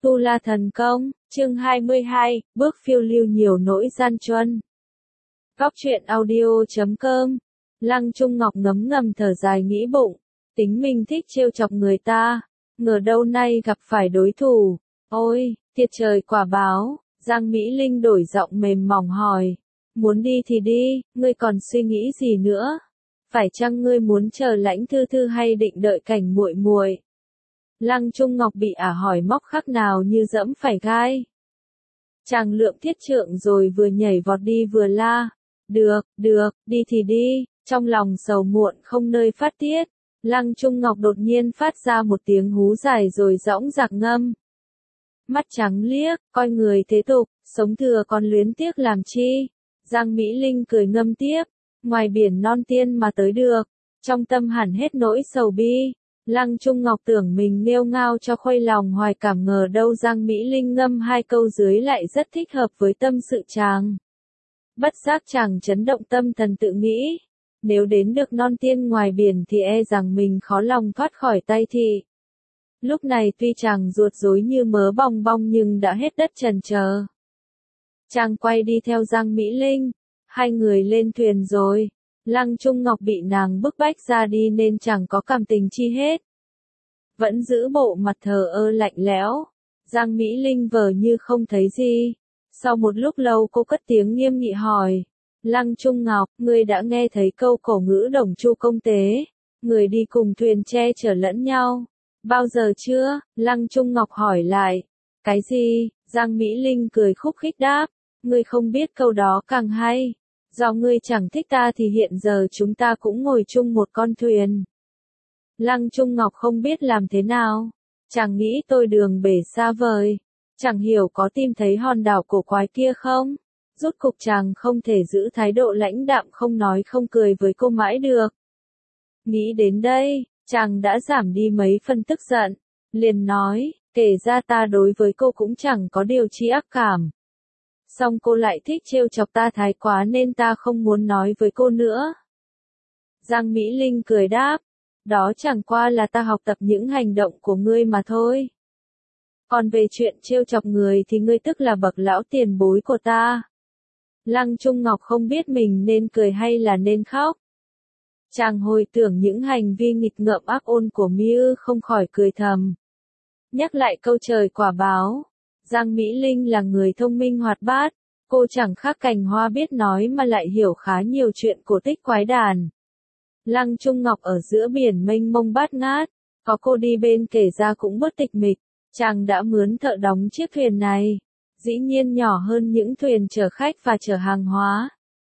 Tu La Thần Công, chương 22, bước phiêu lưu nhiều nỗi gian truân. Góc truyện audio.com. Lăng Trung Ngọc ngấm ngầm thở dài nghĩ bụng, tính mình thích trêu chọc người ta, ngờ đâu nay gặp phải đối thủ. Ôi, thiệt trời quả báo. Giang Mỹ Linh đổi giọng mềm mỏng hỏi, muốn đi thì đi, ngươi còn suy nghĩ gì nữa? Phải chăng ngươi muốn chờ Lãnh Thư Thư hay định đợi Cảnh muội muội? Lăng Trung Ngọc bị ả hỏi móc khác nào như dẫm phải gai. Chàng lượm thiết trượng rồi vừa nhảy vọt đi vừa la, được, đi thì đi, trong lòng sầu muộn không nơi phát tiết. Lăng Trung Ngọc đột nhiên phát ra một tiếng hú dài rồi dõng dạc ngâm. Mắt trắng liếc, coi người thế tục, sống thừa còn luyến tiếc làm chi. Giang Mỹ Linh cười ngâm tiếp, ngoài biển non tiên mà tới được, trong tâm hẳn hết nỗi sầu bi. Lăng Trung Ngọc tưởng mình nghêu ngao cho khuây lòng hoài cảm, ngờ đâu Giang Mỹ Linh ngâm hai câu dưới lại rất thích hợp với tâm sự chàng. Bất giác chàng chấn động tâm thần tự nghĩ, nếu đến được non tiên ngoài biển thì e rằng mình khó lòng thoát khỏi tay thị. Lúc này tuy chàng ruột rối như mớ bong bong nhưng đã hết đất chần chờ. Chàng quay đi theo Giang Mỹ Linh, hai người lên thuyền rồi. Lăng Trung Ngọc bị nàng bức bách ra đi nên chẳng có cảm tình chi hết. Vẫn giữ bộ mặt thờ ơ lạnh lẽo. Giang Mỹ Linh vờ như không thấy gì. Sau một lúc lâu cô cất tiếng nghiêm nghị hỏi, Lăng Trung Ngọc, ngươi đã nghe thấy câu cổ ngữ Đồng Chu công tế, người đi cùng thuyền che chở lẫn nhau, bao giờ chưa? Lăng Trung Ngọc hỏi lại, cái gì? Giang Mỹ Linh cười khúc khích đáp, ngươi không biết câu đó càng hay. Do ngươi chẳng thích ta thì hiện giờ chúng ta cũng ngồi chung một con thuyền. Lăng Trung Ngọc không biết làm thế nào. Chàng nghĩ tôi đường bể xa vời. Chẳng hiểu có tìm thấy hòn đảo cổ quái kia không? Rốt cục chàng không thể giữ thái độ lãnh đạm không nói không cười với cô mãi được. Nghĩ đến đây, chàng đã giảm đi mấy phần tức giận. Liền nói, kể ra ta đối với cô cũng chẳng có điều chi ác cảm. Song cô lại thích trêu chọc ta thái quá nên ta không muốn nói với cô nữa. Giang Mỹ Linh cười đáp, đó chẳng qua là ta học tập những hành động của ngươi mà thôi. Còn về chuyện trêu chọc người thì ngươi tức là bậc lão tiền bối của ta. Lăng Trung Ngọc không biết mình nên cười hay là nên khóc. Chàng hồi tưởng những hành vi nghịch ngợm ác ôn của Miu không khỏi cười thầm. Nhắc lại câu trời quả báo. Giang Mỹ Linh là người thông minh hoạt bát, cô chẳng khác Cành Hoa biết nói mà lại hiểu khá nhiều chuyện cổ tích quái đản. Lăng Trung Ngọc ở giữa biển mênh mông bát ngát, có cô đi bên kể ra cũng bớt tịch mịch, chàng đã mướn thợ đóng chiếc thuyền này, dĩ nhiên nhỏ hơn những thuyền chở khách và chở hàng hóa.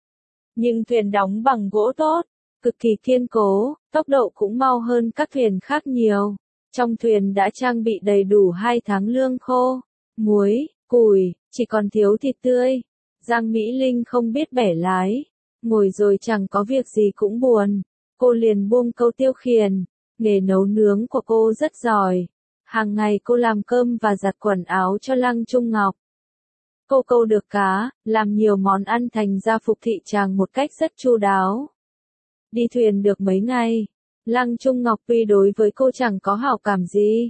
Nhưng thuyền đóng bằng gỗ tốt, cực kỳ kiên cố, tốc độ cũng mau hơn các thuyền khác nhiều. Trong thuyền đã trang bị đầy đủ 2 tháng lương khô, muối, củi, chỉ còn thiếu thịt tươi. Giang Mỹ Linh không biết bẻ lái, ngồi rồi chẳng có việc gì cũng buồn. Cô liền buông câu tiêu khiển, nghề nấu nướng của cô rất giỏi. Hàng ngày cô làm cơm và giặt quần áo cho Lăng Trung Ngọc. Cô câu được cá, làm nhiều món ăn thành ra phục thị chàng một cách rất chu đáo. Đi thuyền được mấy ngày, Lăng Trung Ngọc tuy đối với cô chẳng có hảo cảm gì,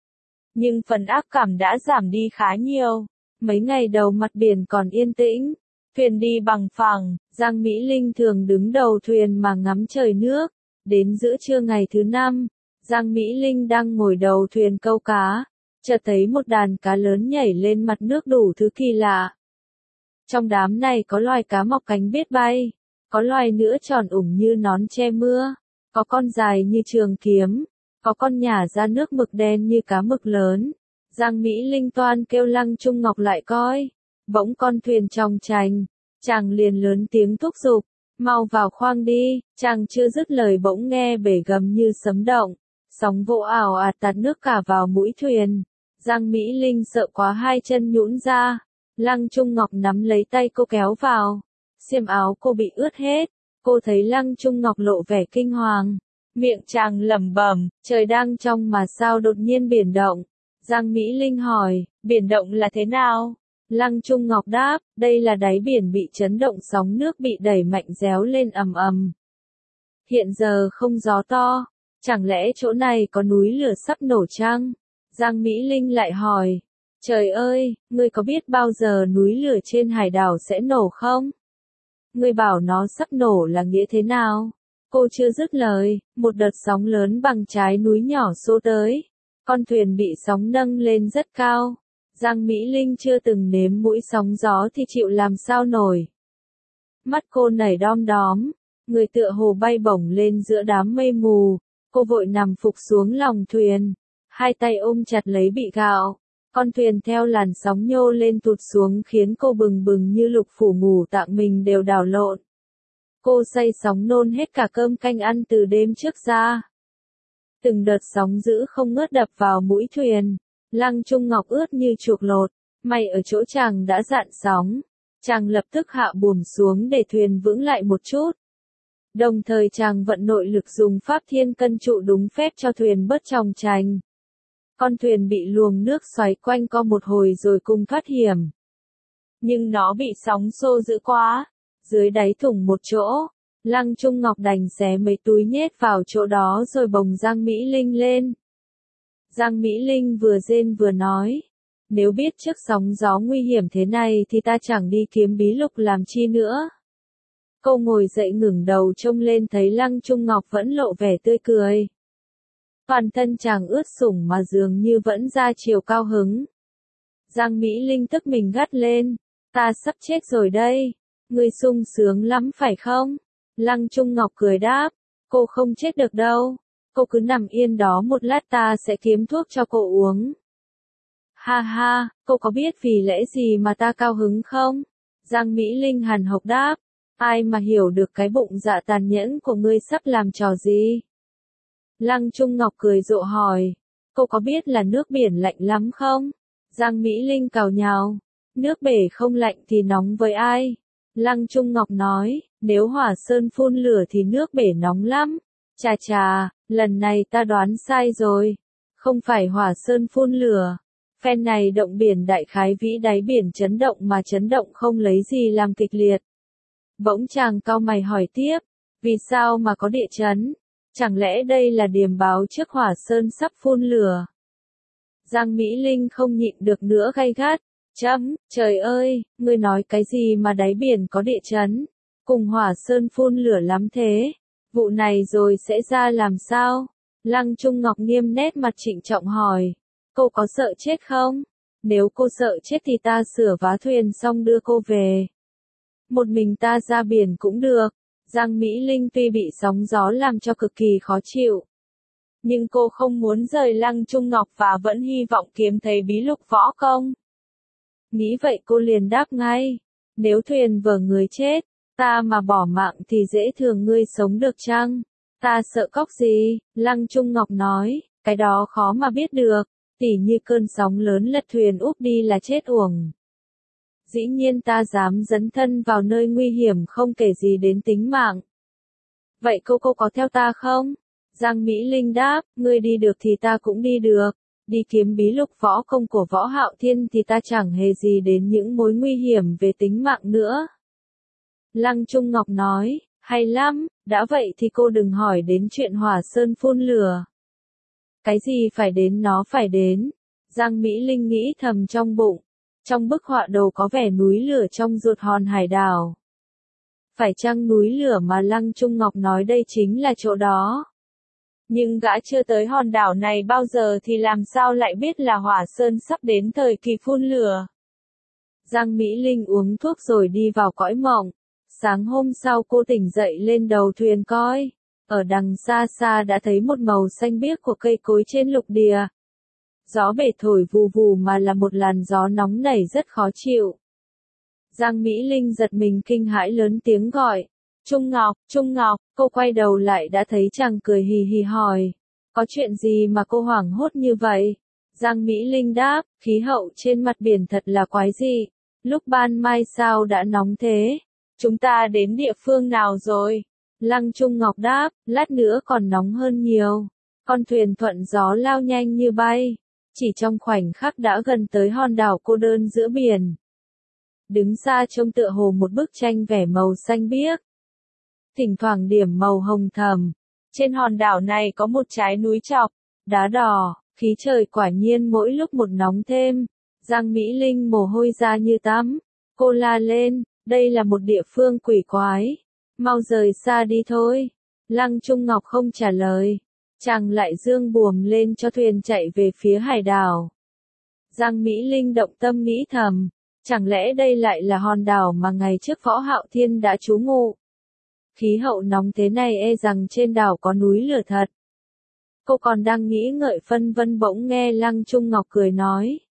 nhưng phần ác cảm đã giảm đi khá nhiều. Mấy ngày đầu mặt biển còn yên tĩnh, thuyền đi bằng phẳng, Giang Mỹ Linh thường đứng đầu thuyền mà ngắm trời nước. Đến giữa trưa ngày thứ 5, Giang Mỹ Linh đang ngồi đầu thuyền câu cá, chợt thấy một đàn cá lớn nhảy lên mặt nước đủ thứ kỳ lạ. Trong đám này có loài cá mọc cánh biết bay, có loài nữa tròn ủng như nón che mưa, có con dài như trường kiếm, có con nhả ra nước mực đen như cá mực lớn. Giang Mỹ Linh toan kêu Lăng Trung Ngọc lại coi, bỗng con thuyền chòng chành, chàng liền lớn tiếng thúc giục, mau vào khoang đi. Chàng chưa dứt lời bỗng nghe bể gầm như sấm động, sóng vỗ ào ạt tạt nước cả vào mũi thuyền. Giang Mỹ Linh sợ quá hai chân nhũn ra, Lăng Trung Ngọc nắm lấy tay cô kéo vào, xiêm áo cô bị ướt hết. Cô thấy Lăng Trung Ngọc lộ vẻ kinh hoàng, miệng chàng lẩm bẩm, trời đang trong mà sao đột nhiên biển động. Giang Mỹ Linh hỏi, biển động là thế nào? Lăng Trung Ngọc đáp, đây là đáy biển bị chấn động, sóng nước bị đẩy mạnh réo lên ầm ầm. Hiện giờ không gió to, chẳng lẽ chỗ này có núi lửa sắp nổ chăng? Giang Mỹ Linh lại hỏi, Trời ơi, ngươi có biết bao giờ núi lửa trên hải đảo sẽ nổ không? Ngươi bảo nó sắp nổ là nghĩa thế nào? Cô chưa dứt lời, một đợt sóng lớn bằng trái núi nhỏ xô tới. Con thuyền bị sóng nâng lên rất cao. Giang Mỹ Linh chưa từng nếm mũi sóng gió thì chịu làm sao nổi. Mắt cô nảy đom đóm, người tựa hồ bay bổng lên giữa đám mây mù. Cô vội nằm phục xuống lòng thuyền, hai tay ôm chặt lấy bị gạo. Con thuyền theo làn sóng nhô lên tụt xuống khiến cô bừng bừng như lục phủ ngủ tạng mình đều đảo lộn. Cô say sóng nôn hết cả cơm canh ăn từ đêm trước ra. Từng đợt sóng dữ không ngớt đập vào mũi thuyền. Lăng Trung Ngọc ướt như chuộc lột. May ở chỗ chàng đã dạn sóng. Chàng lập tức hạ buồm xuống để thuyền vững lại một chút. Đồng thời chàng vận nội lực dùng pháp thiên cân trụ đúng phép cho thuyền bớt chòng chành. Con thuyền bị luồng nước xoáy quanh co một hồi rồi cùng thoát hiểm. Nhưng nó bị sóng xô dữ quá. Dưới đáy thủng một chỗ, Lăng Trung Ngọc đành xé mấy túi nhét vào chỗ đó rồi bồng Giang Mỹ Linh lên. Giang Mỹ Linh vừa rên vừa nói, nếu biết trước sóng gió nguy hiểm thế này thì ta chẳng đi kiếm bí lục làm chi nữa. Cô ngồi dậy ngẩng đầu trông lên thấy Lăng Trung Ngọc vẫn lộ vẻ tươi cười. Toàn thân chàng ướt sũng mà dường như vẫn ra chiều cao hứng. Giang Mỹ Linh tức mình gắt lên, ta sắp chết rồi đây. Ngươi sung sướng lắm phải không? Lăng Trung Ngọc cười đáp, cô không chết được đâu. Cô cứ nằm yên đó một lát ta sẽ kiếm thuốc cho cô uống. Ha ha, cô có biết vì lẽ gì mà ta cao hứng không? Giang Mỹ Linh hằn học đáp, ai mà hiểu được cái bụng dạ tàn nhẫn của ngươi sắp làm trò gì? Lăng Trung Ngọc cười rộ hỏi, cô có biết là nước biển lạnh lắm không? Giang Mỹ Linh cào nhào, nước bể không lạnh thì nóng với ai? Lăng Trung Ngọc nói, nếu hỏa sơn phun lửa thì nước bể nóng lắm. Chà chà, lần này ta đoán sai rồi. Không phải hỏa sơn phun lửa. Phen này động biển đại khái vĩ đáy biển chấn động mà chấn động không lấy gì làm kịch liệt. Bỗng chàng cau mày hỏi tiếp, vì sao mà có địa chấn? Chẳng lẽ đây là điềm báo trước hỏa sơn sắp phun lửa? Giang Mỹ Linh không nhịn được nữa gay gắt. Trời ơi, ngươi nói cái gì mà đáy biển có địa chấn? Cùng hỏa sơn phun lửa lắm thế. Vụ này rồi sẽ ra làm sao? Lăng Trung Ngọc nghiêm nét mặt trịnh trọng hỏi. Cô có sợ chết không? Nếu cô sợ chết thì ta sửa vá thuyền xong đưa cô về. Một mình ta ra biển cũng được. Giang Mỹ Linh tuy bị sóng gió làm cho cực kỳ khó chịu. Nhưng cô không muốn rời Lăng Trung Ngọc và vẫn hy vọng kiếm thấy bí lục võ công. Nghĩ vậy cô liền đáp ngay, nếu thuyền vờ người chết, ta mà bỏ mạng thì dễ thường ngươi sống được chăng? Ta sợ cóc gì? Lăng Trung Ngọc nói, cái đó khó mà biết được, tỉ như cơn sóng lớn lật thuyền úp đi là chết uổng. Dĩ nhiên ta dám dấn thân vào nơi nguy hiểm không kể gì đến tính mạng. Vậy cô có theo ta không? Giang Mỹ Linh đáp, ngươi đi được thì ta cũng đi được. Đi kiếm bí lục võ công của Võ Hạo Thiên thì ta chẳng hề gì đến những mối nguy hiểm về tính mạng nữa. Lăng Trung Ngọc nói, hay lắm, đã vậy thì cô đừng hỏi đến chuyện hỏa sơn phun lửa. Cái gì phải đến nó phải đến. Giang Mỹ Linh nghĩ thầm trong bụng. Trong bức họa đồ có vẻ núi lửa trong ruột hòn hải đảo. Phải chăng núi lửa mà Lăng Trung Ngọc nói đây chính là chỗ đó? Nhưng gã chưa tới hòn đảo này bao giờ thì làm sao lại biết là hỏa sơn sắp đến thời kỳ phun lửa. Giang Mỹ Linh uống thuốc rồi đi vào cõi mộng. Sáng hôm sau cô tỉnh dậy lên đầu thuyền coi. Ở đằng xa xa đã thấy một màu xanh biếc của cây cối trên lục địa. Gió bể thổi vù vù mà là một làn gió nóng nảy rất khó chịu. Giang Mỹ Linh giật mình kinh hãi lớn tiếng gọi. Trung Ngọc, cô quay đầu lại đã thấy chàng cười hì hì hỏi. Có chuyện gì mà cô hoảng hốt như vậy? Giang Mỹ Linh đáp, khí hậu trên mặt biển thật là quái dị. Lúc ban mai sao đã nóng thế? Chúng ta đến địa phương nào rồi? Lăng Trung Ngọc đáp, lát nữa còn nóng hơn nhiều. Con thuyền thuận gió lao nhanh như bay. Chỉ trong khoảnh khắc đã gần tới hòn đảo cô đơn giữa biển. Đứng xa trông tựa hồ một bức tranh vẻ màu xanh biếc. Thỉnh thoảng điểm màu hồng thầm. Trên hòn đảo này có một trái núi chọc, đá đỏ, khí trời quả nhiên mỗi lúc một nóng thêm. Giang Mỹ Linh mồ hôi ra như tắm. Cô la lên, đây là một địa phương quỷ quái. Mau rời xa đi thôi. Lăng Trung Ngọc không trả lời. Chàng lại dương buồm lên cho thuyền chạy về phía hải đảo. Giang Mỹ Linh động tâm nghĩ thầm. Chẳng lẽ đây lại là hòn đảo mà ngày trước Võ Hạo Thiên đã trú ngụ? Khí hậu nóng thế này e rằng trên đảo có núi lửa thật. Cô còn đang nghĩ ngợi phân vân bỗng nghe Lăng Trung Ngọc cười nói.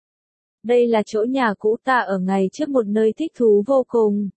Đây là chỗ nhà cũ ta ở ngày trước, một nơi thích thú vô cùng.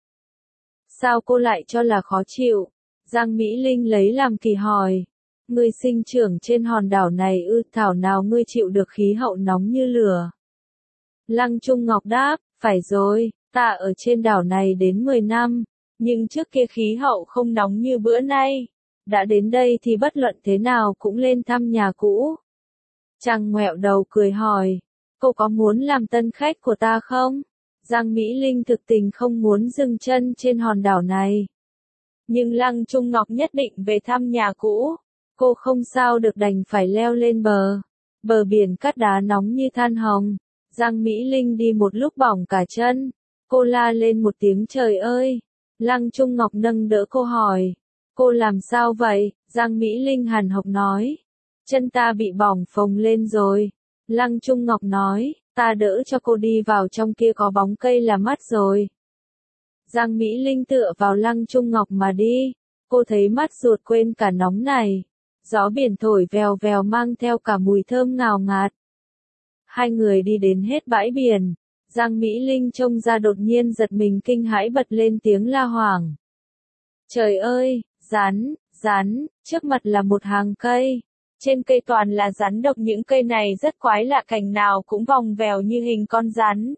Sao cô lại cho là khó chịu? Giang Mỹ Linh lấy làm kỳ hỏi. Ngươi sinh trưởng trên hòn đảo này ư, thảo nào ngươi chịu được khí hậu nóng như lửa? Lăng Trung Ngọc đáp, phải rồi, ta ở trên đảo này đến 10 năm, nhưng trước kia khí hậu không nóng như bữa nay. Đã đến đây thì bất luận thế nào cũng lên thăm nhà cũ. Chàng ngoẹo đầu cười hỏi, cô có muốn làm tân khách của ta không? Giang Mỹ Linh thực tình không muốn dừng chân trên hòn đảo này. Nhưng Lăng Trung Ngọc nhất định về thăm nhà cũ. Cô không sao được đành phải leo lên bờ. Bờ biển cát đá nóng như than hồng. Giang Mỹ Linh đi một lúc bỏng cả chân. Cô la lên một tiếng trời ơi. Lăng Trung Ngọc nâng đỡ cô hỏi. Cô làm sao vậy? Giang Mỹ Linh hằn học nói. Chân ta bị bỏng phồng lên rồi. Lăng Trung Ngọc nói, ta đỡ cho cô đi vào trong kia có bóng cây là mát rồi. Giang Mỹ Linh tựa vào Lăng Trung Ngọc mà đi. Cô thấy mát ruột quên cả nóng này. Gió biển thổi vèo vèo mang theo cả mùi thơm ngào ngạt. Hai người đi đến hết bãi biển. Giang Mỹ Linh trông ra đột nhiên giật mình kinh hãi bật lên tiếng la hoảng. Trời ơi, rắn, rắn, trước mặt là một hàng cây. Trên cây toàn là rắn độc, những cây này rất quái lạ, cành nào cũng vòng vèo như hình con rắn.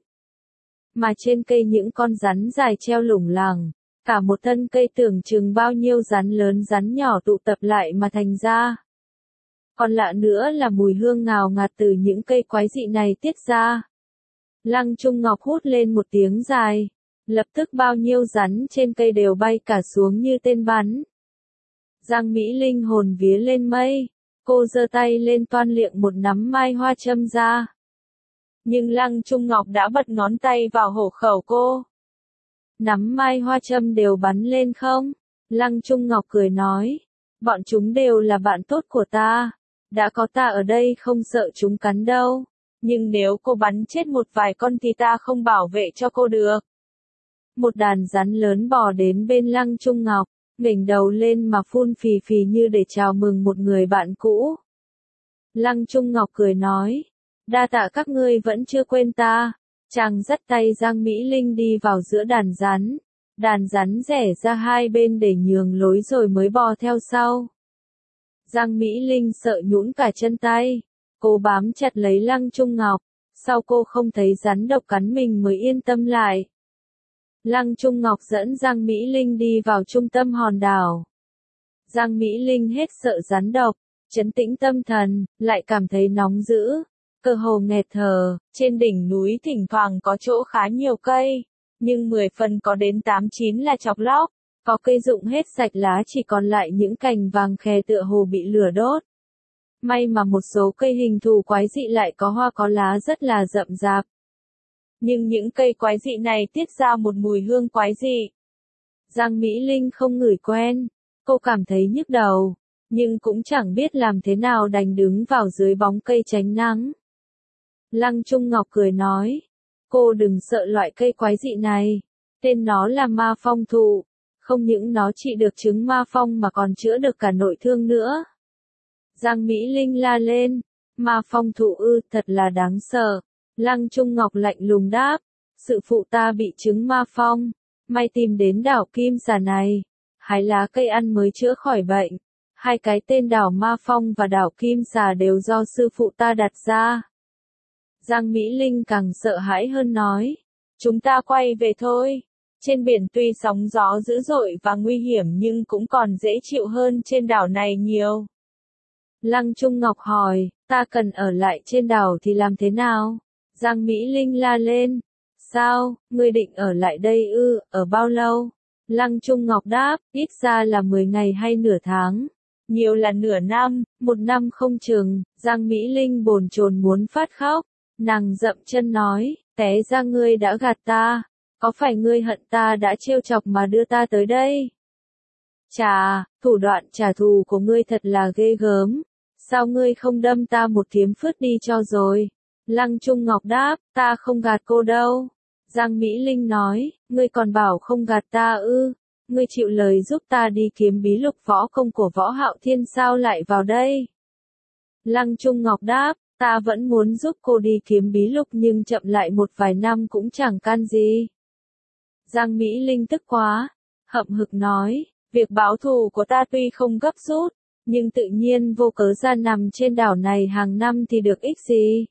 Mà trên cây những con rắn dài treo lủng lẳng, cả một thân cây tưởng chừng bao nhiêu rắn lớn rắn nhỏ tụ tập lại mà thành ra. Còn lạ nữa là mùi hương ngào ngạt từ những cây quái dị này tiết ra. Lăng Trung Ngọc hút lên một tiếng dài, lập tức bao nhiêu rắn trên cây đều bay cả xuống như tên bắn. Giang Mỹ Linh hồn vía lên mây. Cô giơ tay lên toan liệng một nắm mai hoa châm ra. Nhưng Lăng Trung Ngọc đã bật ngón tay vào hổ khẩu cô. Nắm mai hoa châm đều bắn lên không? Lăng Trung Ngọc cười nói. Bọn chúng đều là bạn tốt của ta. Đã có ta ở đây không sợ chúng cắn đâu. Nhưng nếu cô bắn chết một vài con thì ta không bảo vệ cho cô được. Một đàn rắn lớn bò đến bên Lăng Trung Ngọc. Ngẩng đầu lên mà phun phì phì như để chào mừng một người bạn cũ. Lăng Trung Ngọc cười nói, đa tạ các ngươi vẫn chưa quên ta. Chàng dắt tay Giang Mỹ Linh đi vào giữa đàn rắn. Đàn rắn rẽ ra hai bên để nhường lối rồi mới bò theo sau. Giang Mỹ Linh sợ nhũn cả chân tay. Cô bám chặt lấy Lăng Trung Ngọc. Sau cô không thấy rắn độc cắn mình mới yên tâm lại. Lăng Trung Ngọc dẫn Giang Mỹ Linh đi vào trung tâm hòn đảo. Giang Mỹ Linh hết sợ rắn độc, trấn tĩnh tâm thần, lại cảm thấy nóng dữ, cơ hồ nghẹt thở. Trên đỉnh núi thỉnh thoảng có chỗ khá nhiều cây, nhưng 10 phần có đến 8-9 là chọc lóc, có cây rụng hết sạch lá chỉ còn lại những cành vàng khè tựa hồ bị lửa đốt. May mà một số cây hình thù quái dị lại có hoa có lá rất là rậm rạp. Nhưng những cây quái dị này tiết ra một mùi hương quái dị. Giang Mỹ Linh không ngửi quen, cô cảm thấy nhức đầu, nhưng cũng chẳng biết làm thế nào đành đứng vào dưới bóng cây tránh nắng. Lăng Trung Ngọc cười nói, cô đừng sợ loại cây quái dị này, tên nó là ma phong thụ, không những nó trị được chứng ma phong mà còn chữa được cả nội thương nữa. Giang Mỹ Linh la lên, ma phong thụ ư, thật là đáng sợ. Lăng Trung Ngọc lạnh lùng đáp, sự phụ ta bị chứng ma phong, may tìm đến đảo Kim Xà này, hái lá cây ăn mới chữa khỏi bệnh. Hai cái tên đảo Ma Phong và đảo Kim Xà đều do sư phụ ta đặt ra. Giang Mỹ Linh càng sợ hãi hơn nói, chúng ta quay về thôi. Trên biển tuy sóng gió dữ dội và nguy hiểm nhưng cũng còn dễ chịu hơn trên đảo này nhiều. Lăng Trung Ngọc hỏi, ta cần ở lại trên đảo thì làm thế nào? Giang Mỹ Linh la lên, sao, ngươi định ở lại đây ư, ở bao lâu? Lăng Trung Ngọc đáp, ít ra là 10 ngày hay nửa tháng, nhiều là nửa năm, 1 năm không chừng. Giang Mỹ Linh bồn chồn muốn phát khóc, Nàng dậm chân nói, té ra ngươi đã gạt ta, có phải ngươi hận ta đã trêu chọc mà đưa ta tới đây? Chà, thủ đoạn trả thù của ngươi thật là ghê gớm, sao ngươi không đâm ta một kiếm phướt đi cho rồi? Lăng Trung Ngọc đáp, ta không gạt cô đâu. Giang Mỹ Linh nói, ngươi còn bảo không gạt ta ư, ngươi chịu lời giúp ta đi kiếm bí lục võ công của Võ Hạo Thiên sao lại vào đây? Lăng Trung Ngọc đáp, ta vẫn muốn giúp cô đi kiếm bí lục nhưng chậm lại một vài năm cũng chẳng can gì. Giang Mỹ Linh tức quá, hậm hực nói, việc báo thù của ta tuy không gấp rút, nhưng tự nhiên vô cớ ra nằm trên đảo này hàng năm thì được ích gì?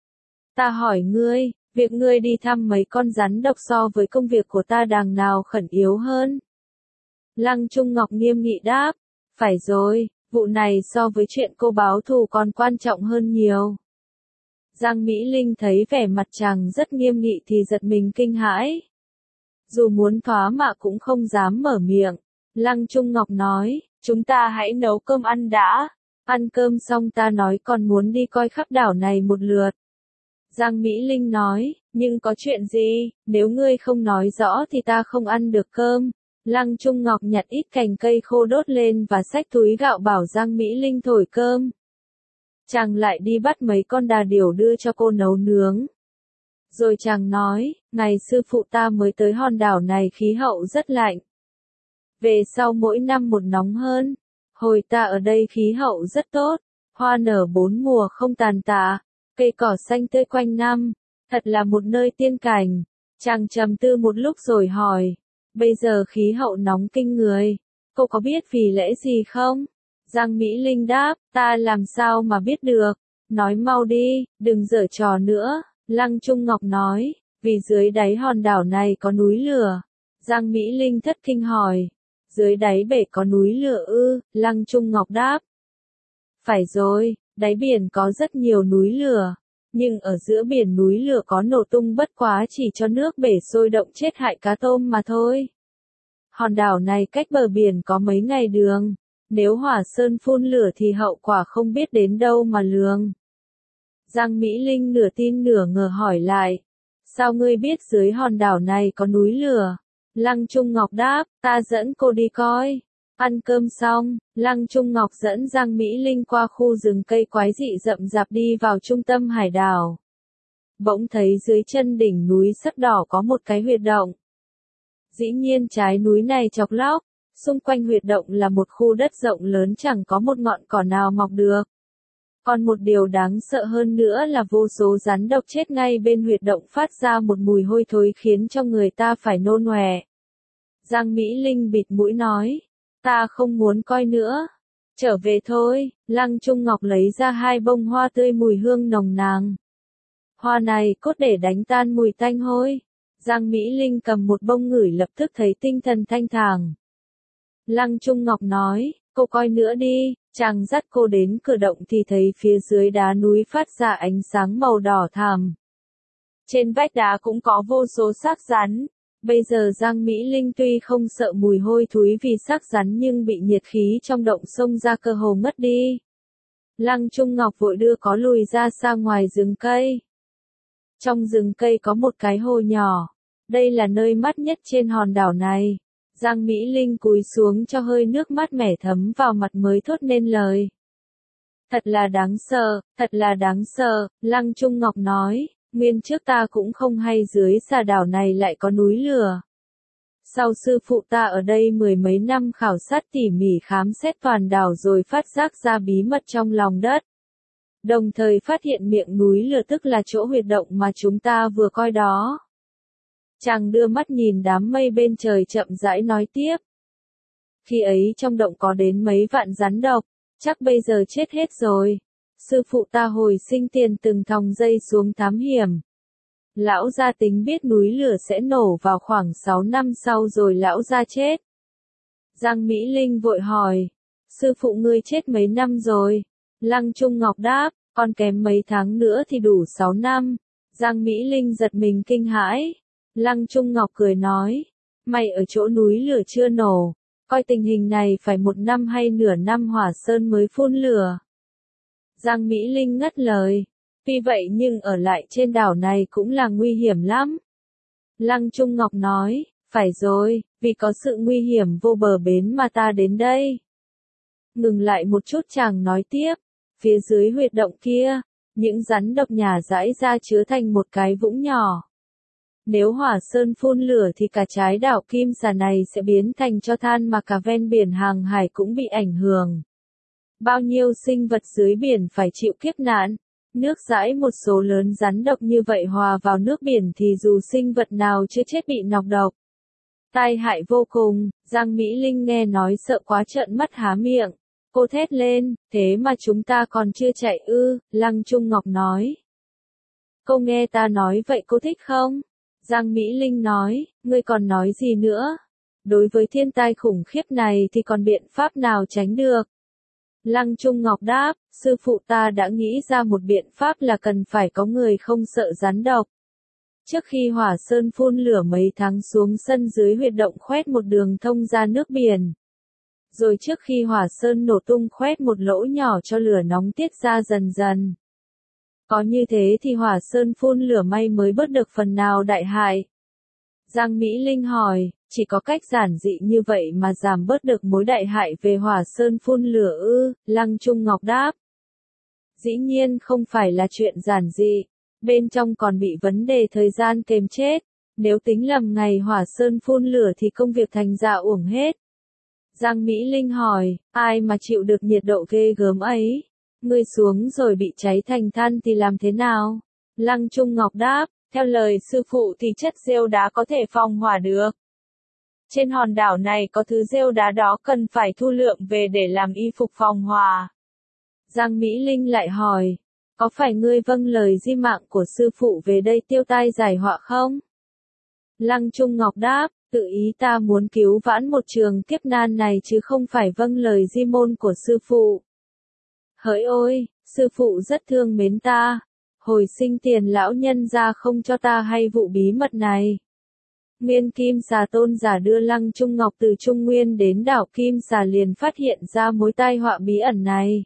Ta hỏi ngươi, việc ngươi đi thăm mấy con rắn độc so với công việc của ta đằng nào khẩn yếu hơn? Lăng Trung Ngọc nghiêm nghị đáp, phải rồi, vụ này so với chuyện cô báo thù còn quan trọng hơn nhiều. Giang Mỹ Linh thấy vẻ mặt chàng rất nghiêm nghị thì giật mình kinh hãi. Dù muốn thoá mạ cũng không dám mở miệng. Lăng Trung Ngọc nói, chúng ta hãy nấu cơm ăn đã. Ăn cơm xong ta nói còn muốn đi coi khắp đảo này một lượt. Giang Mỹ Linh nói, nhưng có chuyện gì, nếu ngươi không nói rõ thì ta không ăn được cơm. Lăng Trung Ngọc nhặt ít cành cây khô đốt lên và xách túi gạo bảo Giang Mỹ Linh thổi cơm. Chàng lại đi bắt mấy con đà điểu đưa cho cô nấu nướng. Rồi chàng nói, ngày sư phụ ta mới tới hòn đảo này khí hậu rất lạnh. Về sau mỗi năm một nóng hơn. Hồi ta ở đây khí hậu rất tốt, hoa nở bốn mùa không tàn tạ, cây cỏ xanh tươi quanh năm, thật là một nơi tiên cảnh. Chàng trầm tư một lúc rồi hỏi, bây giờ khí hậu nóng kinh người, cô có biết vì lẽ gì không? Giang Mỹ Linh đáp, ta làm sao mà biết được, nói mau đi, đừng giở trò nữa. Lăng Trung Ngọc nói, vì dưới đáy hòn đảo này có núi lửa. Giang Mỹ Linh thất kinh hỏi, dưới đáy bể có núi lửa ư? Lăng Trung Ngọc đáp, phải rồi, đáy biển có rất nhiều núi lửa, nhưng ở giữa biển núi lửa có nổ tung bất quá chỉ cho nước bể sôi động chết hại cá tôm mà thôi. Hòn đảo này cách bờ biển có mấy ngày đường, nếu hỏa sơn phun lửa thì hậu quả không biết đến đâu mà lường. Giang Mỹ Linh nửa tin nửa ngờ hỏi lại, sao ngươi biết dưới hòn đảo này có núi lửa? Lăng Trung Ngọc đáp, ta dẫn cô đi coi. Ăn cơm xong, Lăng Trung Ngọc dẫn Giang Mỹ Linh qua khu rừng cây quái dị rậm rạp đi vào trung tâm hải đảo. Bỗng thấy dưới chân đỉnh núi sắc đỏ có một cái huyệt động. Dĩ nhiên trái núi này chọc lóc, xung quanh huyệt động là một khu đất rộng lớn chẳng có một ngọn cỏ nào mọc được. Còn một điều đáng sợ hơn nữa là vô số rắn độc chết ngay bên huyệt động phát ra một mùi hôi thối khiến cho người ta phải nôn ọe. Giang Mỹ Linh bịt mũi nói, ta không muốn coi nữa. Trở về thôi. Lăng Trung Ngọc lấy ra 2 bông hoa tươi mùi hương nồng nàn. Hoa này cốt để đánh tan mùi tanh hôi. Giang Mỹ Linh cầm một bông ngửi lập tức thấy tinh thần thanh thản. Lăng Trung Ngọc nói, cô coi nữa đi. Chàng dắt cô đến cửa động thì thấy phía dưới đá núi phát ra ánh sáng màu đỏ thẳm. Trên vách đá cũng có vô số xác rắn. Bây giờ Giang Mỹ Linh tuy không sợ mùi hôi thối vì xác rắn nhưng bị nhiệt khí trong động xông ra cơ hồ mất đi. Lăng Trung Ngọc vội đưa có lùi ra xa ngoài rừng cây. Trong rừng cây có một cái hồ nhỏ. Đây là nơi mát nhất trên hòn đảo này. Giang Mỹ Linh cúi xuống cho hơi nước mát mẻ thấm vào mặt mới thốt nên lời. Thật là đáng sợ, thật là đáng sợ, Lăng Trung Ngọc nói, nguyên trước ta cũng không hay dưới xà đảo này lại có núi lửa. Sau sư phụ ta ở đây 10 mấy năm khảo sát tỉ mỉ khám xét toàn đảo rồi phát giác ra bí mật trong lòng đất. Đồng thời phát hiện miệng núi lửa tức là chỗ huyệt động mà chúng ta vừa coi đó. Chàng đưa mắt nhìn đám mây bên trời chậm rãi nói tiếp. Khi ấy trong động có đến mấy vạn rắn độc, chắc bây giờ chết hết rồi. Sư phụ ta hồi sinh tiền từng thòng dây xuống thám hiểm. Lão gia tính biết núi lửa sẽ nổ vào khoảng 6 năm sau rồi lão gia chết. Giang Mỹ Linh vội hỏi, sư phụ ngươi chết mấy năm rồi? Lăng Trung Ngọc đáp, còn kém mấy tháng nữa thì đủ 6 năm. Giang Mỹ Linh giật mình kinh hãi. Lăng Trung Ngọc cười nói, mày ở chỗ núi lửa chưa nổ, coi tình hình này phải 1 năm hay nửa năm hỏa sơn mới phun lửa. Giang Mỹ Linh ngắt lời, Tuy vậy nhưng ở lại trên đảo này cũng là nguy hiểm lắm. Lăng Trung Ngọc nói, phải rồi, vì có sự nguy hiểm vô bờ bến mà ta đến đây. Ngừng lại một chút chàng nói tiếp, phía dưới huyệt động kia, những rắn độc nhả rải ra chứa thành một cái vũng nhỏ. Nếu hỏa sơn phun lửa thì cả trái đảo Kim Xà này sẽ biến thành tro than mà cả ven biển hàng hải cũng bị ảnh hưởng. Bao nhiêu sinh vật dưới biển phải chịu kiếp nạn. Nước dãi một số lớn rắn độc như vậy hòa vào nước biển thì dù sinh vật nào chưa chết bị nọc độc. Tai hại vô cùng, Giang Mỹ Linh nghe nói sợ quá trợn mắt há miệng. Cô thét lên, thế mà chúng ta còn chưa chạy ư, Lăng Trung Ngọc nói. Cô nghe ta nói vậy cô thích không? Giang Mỹ Linh nói, ngươi còn nói gì nữa? Đối với thiên tai khủng khiếp này thì còn biện pháp nào tránh được? Lăng Trung Ngọc đáp, sư phụ ta đã nghĩ ra một biện pháp là cần phải có người không sợ rắn độc. Trước khi hỏa sơn phun lửa mấy tháng xuống sân dưới huyệt động khoét một đường thông ra nước biển. Rồi trước khi hỏa sơn nổ tung khoét một lỗ nhỏ cho lửa nóng tiết ra dần dần. Có như thế thì hỏa sơn phun lửa may mới bớt được phần nào đại hại. Giang Mỹ Linh hỏi, chỉ có cách giản dị như vậy mà giảm bớt được mối đại hại về hỏa sơn phun lửa ư, Lăng Trung Ngọc đáp. Dĩ nhiên không phải là chuyện giản dị, bên trong còn bị vấn đề thời gian kềm chết, nếu tính lầm ngày hỏa sơn phun lửa thì công việc thành ra uổng hết. Giang Mỹ Linh hỏi, ai mà chịu được nhiệt độ ghê gớm ấy? Ngươi xuống rồi bị cháy thành than thì làm thế nào? Lăng Trung Ngọc đáp, theo lời sư phụ thì chất rêu đá có thể phong hỏa được. Trên hòn đảo này có thứ rêu đá đó cần phải thu lượm về để làm y phục phòng hỏa. Giang Mỹ Linh lại hỏi, có phải ngươi vâng lời di mạng của sư phụ về đây tiêu tai giải họa không? Lăng Trung Ngọc đáp, tự ý ta muốn cứu vãn một trường kiếp nan này chứ không phải vâng lời di môn của sư phụ. Hỡi ôi, sư phụ rất thương mến ta. Hồi sinh tiền lão nhân ra không cho ta hay vụ bí mật này. Nguyên Kim Xà tôn giả đưa Lăng Trung Ngọc từ Trung Nguyên đến đảo Kim Xà liền phát hiện ra mối tai họa bí ẩn này.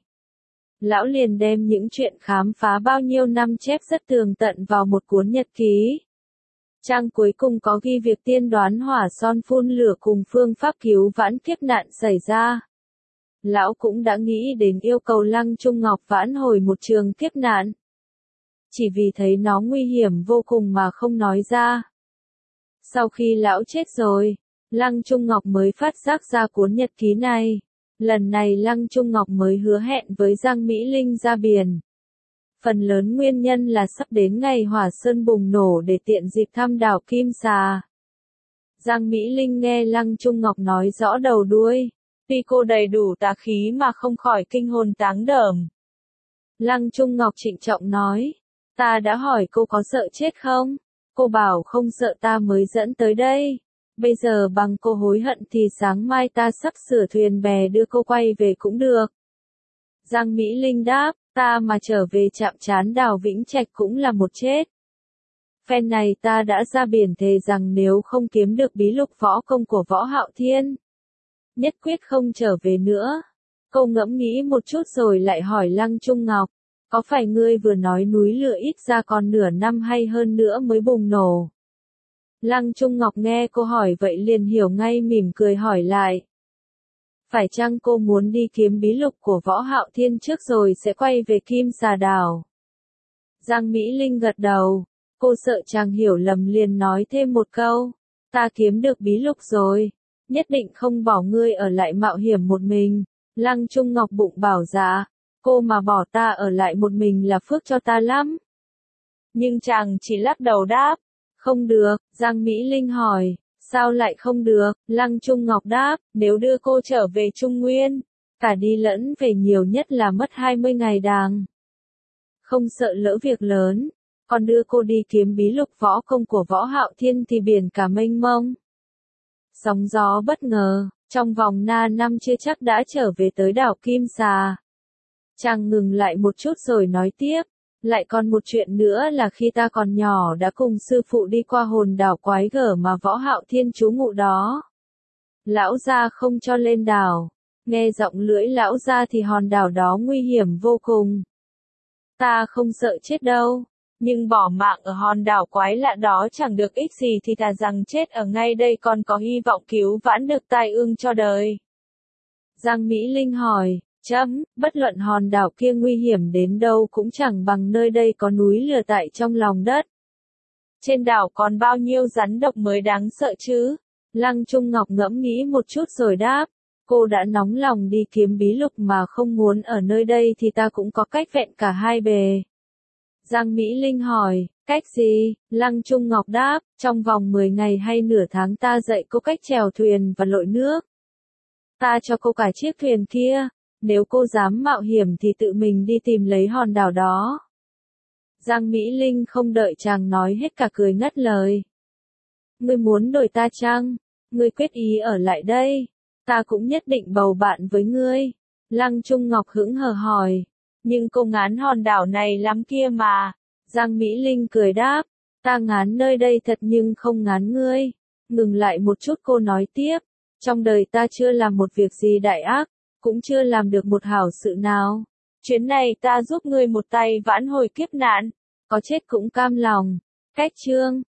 Lão liền đem những chuyện khám phá bao nhiêu năm chép rất tường tận vào một cuốn nhật ký. Trang cuối cùng có ghi việc tiên đoán hỏa son phun lửa cùng phương pháp cứu vãn kiếp nạn xảy ra. Lão cũng đã nghĩ đến yêu cầu Lăng Trung Ngọc vãn hồi một trường kiếp nạn. Chỉ vì thấy nó nguy hiểm vô cùng mà không nói ra. Sau khi lão chết rồi, Lăng Trung Ngọc mới phát giác ra cuốn nhật ký này. Lần này Lăng Trung Ngọc mới hứa hẹn với Giang Mỹ Linh ra biển. Phần lớn nguyên nhân là sắp đến ngày hỏa sơn bùng nổ để tiện dịp thăm đảo Kim Xà. Giang Mỹ Linh nghe Lăng Trung Ngọc nói rõ đầu đuôi. Tuy cô đầy đủ tà khí mà không khỏi kinh hồn táng đờm. Lăng Trung Ngọc trịnh trọng nói, ta đã hỏi cô có sợ chết không? Cô bảo không sợ ta mới dẫn tới đây. Bây giờ bằng cô hối hận thì sáng mai ta sắp sửa thuyền bè đưa cô quay về cũng được. Giang Mỹ Linh đáp, ta mà trở về Trạm Trán đảo Vĩnh Trạch cũng là một chết. Phen này ta đã ra biển thề rằng nếu không kiếm được bí lục võ công của Võ Hạo Thiên, nhất quyết không trở về nữa. Cô ngẫm nghĩ một chút rồi lại hỏi Lăng Trung Ngọc, có phải ngươi vừa nói núi lửa ít ra còn nửa năm hay hơn nữa mới bùng nổ? Lăng Trung Ngọc nghe cô hỏi vậy liền hiểu ngay mỉm cười hỏi lại. Phải chăng cô muốn đi kiếm bí lục của Võ Hạo Thiên trước rồi sẽ quay về Kim Xà đảo? Giang Mỹ Linh gật đầu, cô sợ chàng hiểu lầm liền nói thêm một câu, ta kiếm được bí lục rồi, nhất định không bỏ ngươi ở lại mạo hiểm một mình. Lăng Trung Ngọc bụng bảo dạ, cô mà bỏ ta ở lại một mình là phước cho ta lắm. Nhưng chàng chỉ lắc đầu đáp, không được. Giang Mỹ Linh hỏi, sao lại không được? Lăng Trung Ngọc đáp, nếu đưa cô trở về Trung Nguyên, cả đi lẫn về nhiều nhất là mất 20 ngày đàng. Không sợ lỡ việc lớn, còn đưa cô đi kiếm bí lục võ công của Võ Hạo Thiên thì biển cả mênh mông. Sóng gió bất ngờ, trong vòng năm chưa chắc đã trở về tới đảo Kim Xà. Chàng ngừng lại một chút rồi nói tiếp, lại còn một chuyện nữa là khi ta còn nhỏ đã cùng sư phụ đi qua hòn đảo quái gở mà Võ Hạo Thiên trú ngụ đó. Lão gia không cho lên đảo, nghe giọng lưỡi lão gia thì hòn đảo đó nguy hiểm vô cùng. Ta không sợ chết đâu. Nhưng bỏ mạng ở hòn đảo quái lạ đó chẳng được ích gì thì thà rằng chết ở ngay đây còn có hy vọng cứu vãn được tai ương cho đời. Giang Mỹ Linh hỏi, bất luận hòn đảo kia nguy hiểm đến đâu cũng chẳng bằng nơi đây có núi lửa tại trong lòng đất. Trên đảo còn bao nhiêu rắn độc mới đáng sợ chứ? Lăng Trung Ngọc ngẫm nghĩ một chút rồi đáp, cô đã nóng lòng đi kiếm bí lục mà không muốn ở nơi đây thì ta cũng có cách vẹn cả hai bề. Giang Mỹ Linh hỏi, cách gì? Lăng Trung Ngọc đáp, trong vòng 10 ngày hay nửa tháng ta dạy cô cách chèo thuyền và lội nước. Ta cho cô cả chiếc thuyền kia, nếu cô dám mạo hiểm thì tự mình đi tìm lấy hòn đảo đó. Giang Mỹ Linh không đợi chàng nói hết cả cười ngất lời. Ngươi muốn đổi ta chăng? Ngươi quyết ý ở lại đây? Ta cũng nhất định bầu bạn với ngươi. Lăng Trung Ngọc hững hờ hỏi. Nhưng cô ngán hòn đảo này lắm kia mà. Giang Mỹ Linh cười đáp. Ta ngán nơi đây thật nhưng không ngán ngươi. Ngừng lại một chút cô nói tiếp. Trong đời ta chưa làm một việc gì đại ác, cũng chưa làm được một hảo sự nào. Chuyến này ta giúp ngươi một tay vãn hồi kiếp nạn. Có chết cũng cam lòng. Cách chương